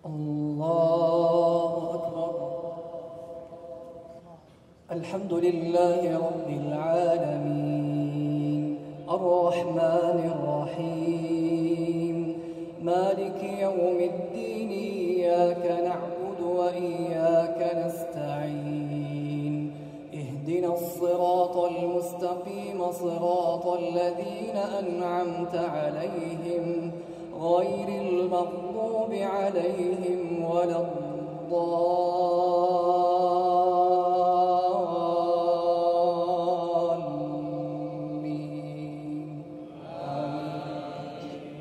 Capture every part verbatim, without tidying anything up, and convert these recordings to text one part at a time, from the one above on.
الله أكبر. الحمد لله رب العالمين الرحمن الرحيم مالك يوم الدين إياك نعبد وإياك نستعين اهدنا الصراط المستقيم صراط الذين أنعمت عليهم غير المغضوب عليهم ولا الضالين آمين.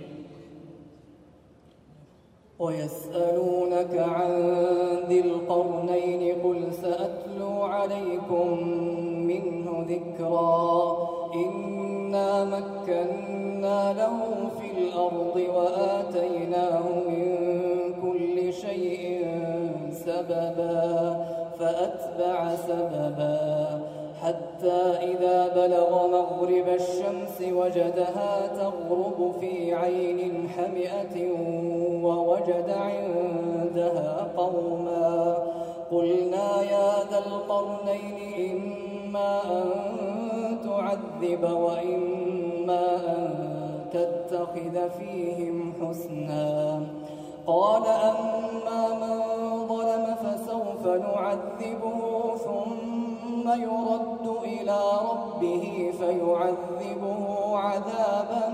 ويسألونك عن ذي القرنين قل سأتلو عليكم منه ذكرا إنا مكنا له في الأرض وآتيناه من كل شيء سببا فأتبع سببا حتى إذا بلغ مغرب الشمس وجدها تغرب في عين حمئة ووجد عندها قوما قلنا يا ذا القرنين إما أن تعذب وإما أن تتخذ فيهم حسنا قال أما من ظلم فسوف نعذبه ثم يرد إلى ربه فيعذبه عذابا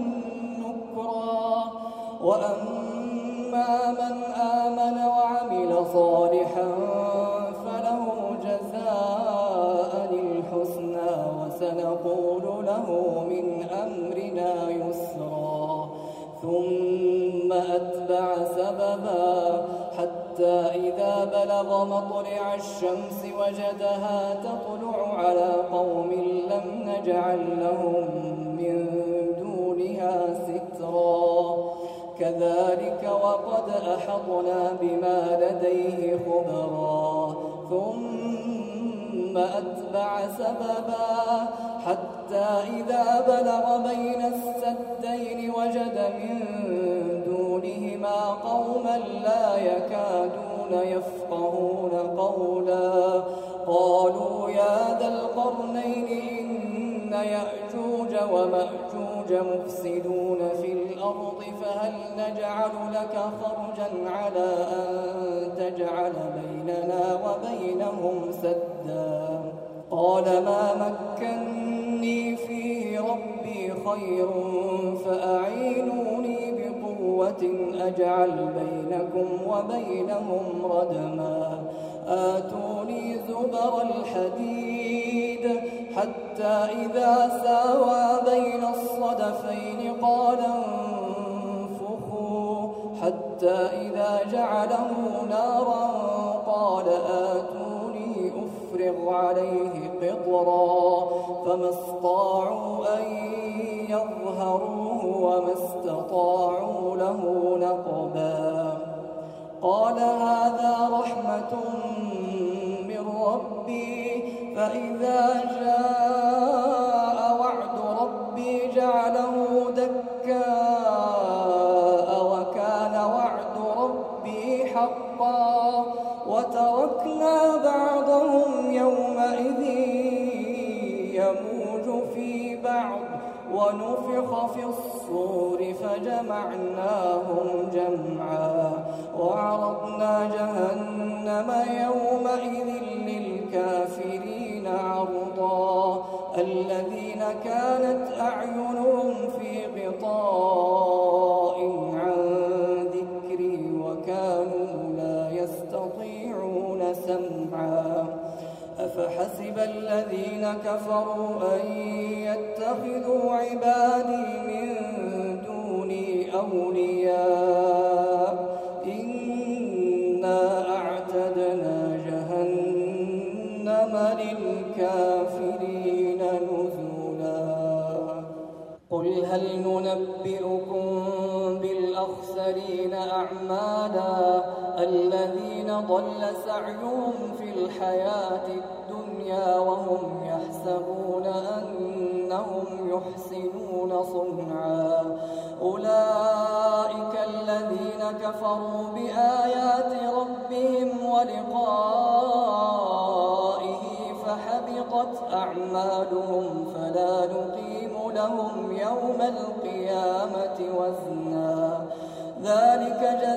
نكرا وأما من آمن وعمل صالحا فله جزاء الحسنى وسنقول له من أمرنا يسرا ثم أتبع سببا حتى إذا بلغ مطلع الشمس وجدها تطلع على قوم لم نجعل لهم من دونها سترا كذلك وقد أحطنا بما لديه خبرا ثم أتبع سببا حتى إذا بلغ بين السدين وجد من دونهما قوما لا يكادون يفقهون قولا قالوا يا ذا القرنين إن يأجوج ومأجوج مفسدون في الأرض فهل نجعل لك خرجا على أن تجعل بيننا وبينهم سدا قال ما مكني فيه ربي خير فأعينوني بقوة أجعل بينكم وبينهم ردما آتوني زبر الحديد حتى إذا ساوى بين الصدفين قال انفخوا حتى إذا جعله نارا قال آتوني أفرغ عليه قطرا فما استطاعوا أن يظهروه وما استطاعوا له نقبا قال هذا رحمة من ربي فإذا جاء وعد ربي جعله دكاء وكان وعد ربي حقا وتركنا بعضهم يومئذ يموج في بعض ونفخ في الصور فجمعناهم جمعا وعرضنا جهنم يومئذ للكافرين عرضا الذين كانت أعينهم في غطاء عن ذكري وكانوا لا يستطيعون سمعا أفحسب الذين كفروا أن يتخذوا عبادي من دوني أولياء إنا أعتدنا جهنم للكافرين نزلا قل هل ننبئكم بالأخسرين أعمالا الذين ضل سعيهم في الحياة الدنيا وهم يحسبون أنهم يحسنون صنعا أولئك الذين الذين كفروا بآيات ربهم ولقائه فحبطت أعمالهم فلا نقيم لهم يوم القيامة وزنا ذلك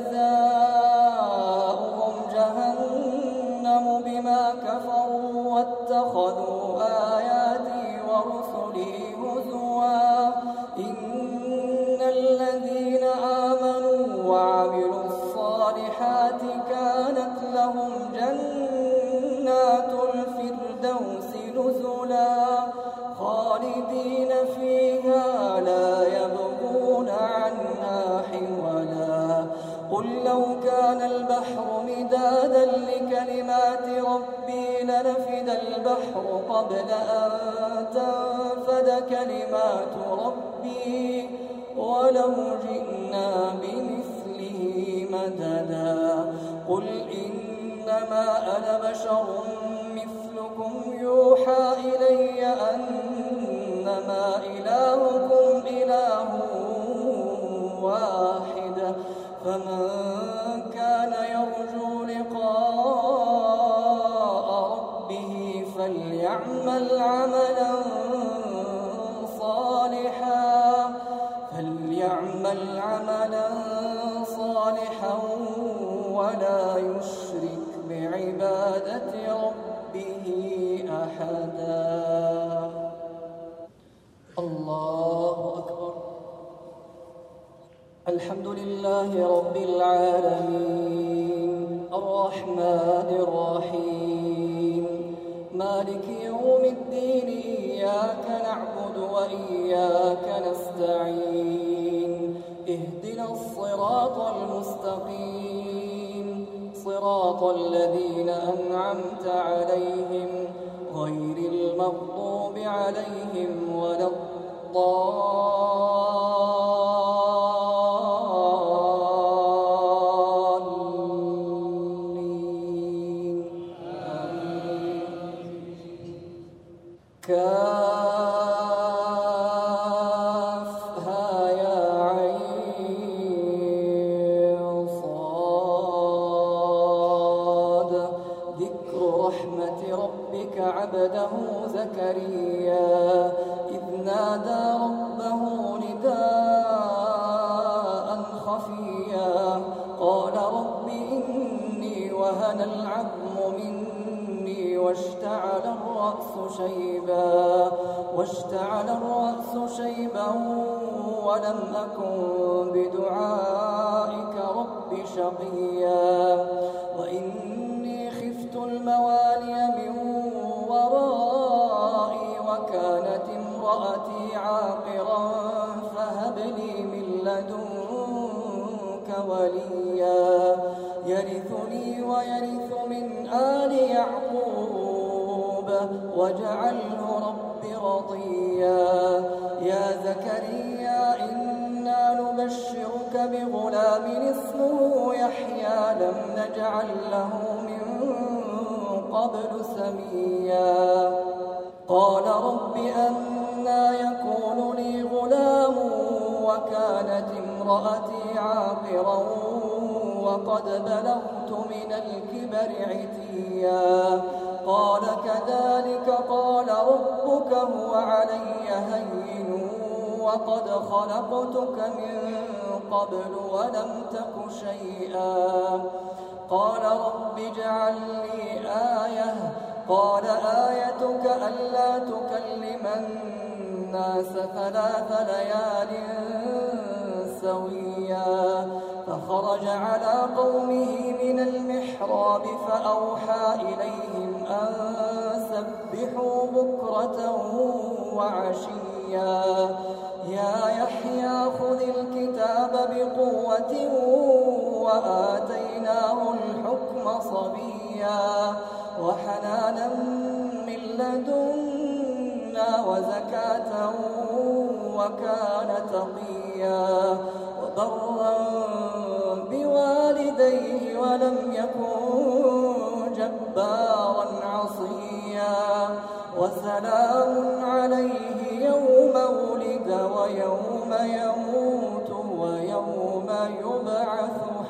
جزاؤهم جهنم بما كفروا واتخذوا آياتي ورسلي هزوا إن الذين آمنوا وعملوا الصالحات كانت لهم جنات الفردوس نزلا خالدين فيها لا يبغون عنها حولا قل لو كان البحر مدادا لكلمات ربي لنفد البحر قبل أن تنفد كلمات ربي ولو جئنا بمثله مددا قل إنما أنا بشر مثلكم يوحى إلي أنما إلهكم إله واحد فمن كان يرجو لقاء ربه فليعمل عملا صالحا فليعمل عملا صالحا ولا يشرك بعبادة ربه أحدا. الله أكبر. الحمد لله رب العالمين الرحمن الرحيم مالك يوم الدين إياك نعبد وإياك نستعين اهدنا الصراط المستقيم صراط الذين أنعمت عليهم غير المغضوب عليهم ولا الضالين كافها يا عين صاد ذكر رحمة ربك عبده زكريا إذ نادى ربه نداء خفيا قال رب إني وهن العظم مني واشتعل الرأس شيبا واشتعل الرأس شيبا ولم أكن بدعائك رب شقيا وإني خفت الموالي من ورائي وكانت امرأتي عاقرا فهب لي من لدنك وليا يرثني ويرث من آل يعقوب واجعله رب رضيا يا زكريا إنا نبشرك بغلام اسمه يحيى لم نجعل له من قبل سميا قال رب أنى يكون لي غلام وكانت امرأتي عاقرا وقد بلغت من الكبر عتيا قال كذلك قال ربك هو علي هين وقد خلقتك من قبل ولم تك شيئا قال رب اجعل لي آية قال آيتك ألا تكلم الناس ثلاث ليال سويا فخرج على قومه من المحراب فأوحى إليهم أن سبحوا بكرة وعشيا يا يحيى خذ الكتاب بقوة وآتيناه الحكم صبيا وحنانا من لدنا وزكاة وكان تقيا وبرا بوالديه ولم يكن جبارا عصيا وسلام عليه يوم ولد ويوم يموت ويوم يبعث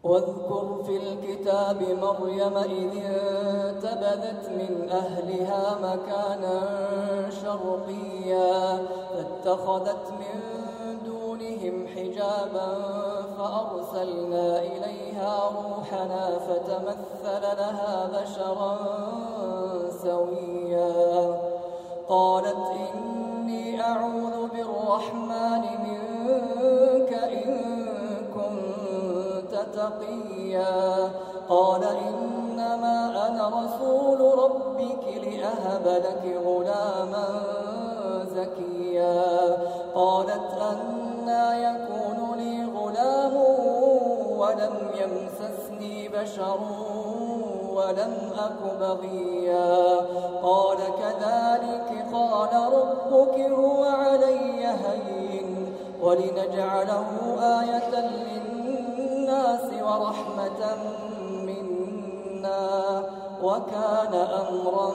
واذكر في الكتاب مريم إذ انتبذت من أهلها مكانا شرقيا فاتخذت من دونهم حجابا فأرسلنا إليها روحنا فتمثل لها بشرا سويا قالت إني أعوذ بالرحمن منك إن كنت تقيا قال إنما أنا رسول ربك لأهب لك غلاما زكيا قالت أنى يكون لي غلام ولم يمسسني بشر ولم أك بغيا قال كذلك قال ربك هو علي هين ولنجعله آية للناس ورحمة منا وكان أمرا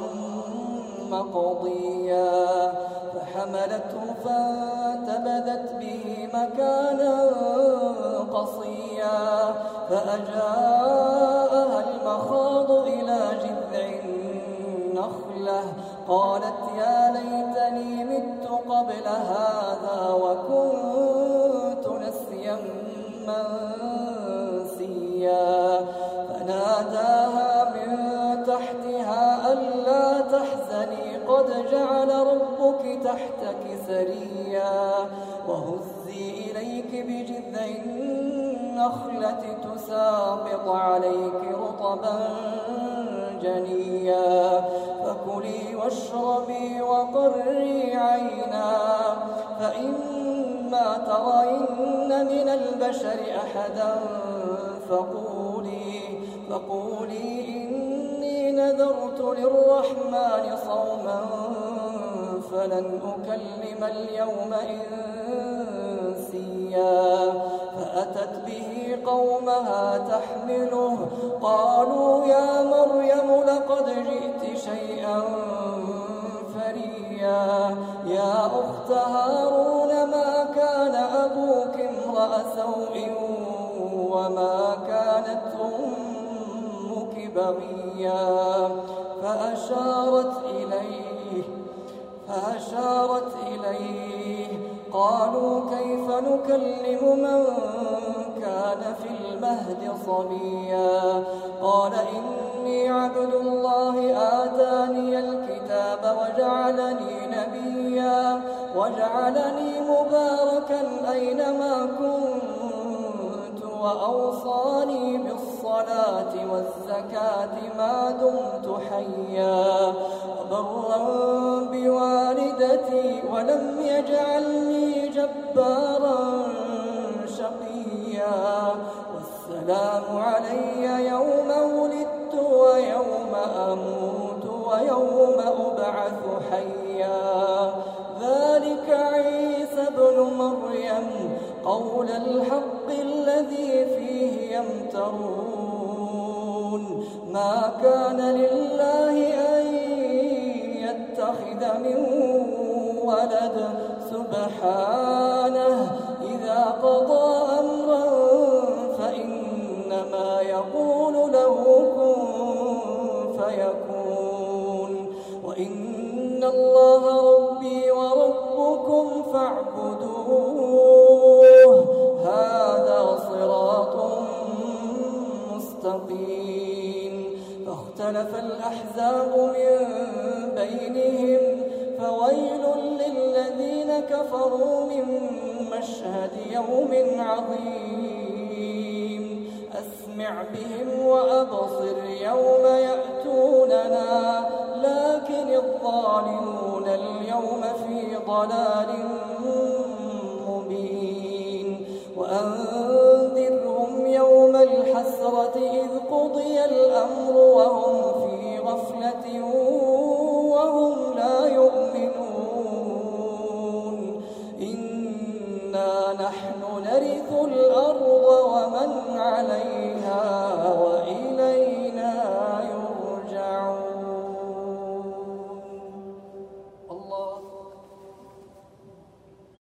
مقضيا فحملته فانتبذت به مكانا قصيا فأجاءها المخاض إلى جذع النخلة قالت يا ليتني مت قبل هذا وكنت نسيا منسيا فناداها من تحتها ألا تحزني قد جعل ربك تحتك سريا وهزي إليك بجذع النخلة تساقط عليك رطبا جنيا فكلي واشربي وقري عينا فإما ترين من البشر أحدا فقولي, فقولي إني نذرت للرحمن صوما فلن أكلم اليوم إنسيا فأتت به قومها تحمله قالوا يا مريم لقد جئت شيئا فريا يا أخت هارون ما كان أبوك امرأ سوء وما كانت أمك بغيا فأشارت إليه فأشارت إليه قالوا كيف نكلم من كان في المهد صبيا قال إني عبد الله آتاني الكتاب وجعلني نبيا وجعلني مباركا أينما كنت وأوصاني بالصلاة والزكاة ما دمت حيا وبرا بوالدتي ولم يجعلني جبارا شقيا والسلام علي يوم ولدت ويوم أموت ويوم أبعث حيا ذلك عيسى ابن مريم قول الحق الذي فيه يمترون ما كان لله أن يتخذ من ولد سبحانه إذا قضى أمرا فإنما يقول له كن فيكون وإن الله ربي وربكم فاعبدوه هذا صراط مستقيم فاختلف الأحزاب من بينهم فويل للذين كفروا من مشهد يوم عظيم أسمع بهم وأبصر يوم يأتوننا لكن الظالمون اليوم في ضلال مبين وأنذرهم يوم الحسرة إذ قضي الأمر وهم في غفلة وهم لا يؤمنون إنا نحن نرث الأرض ومن عليها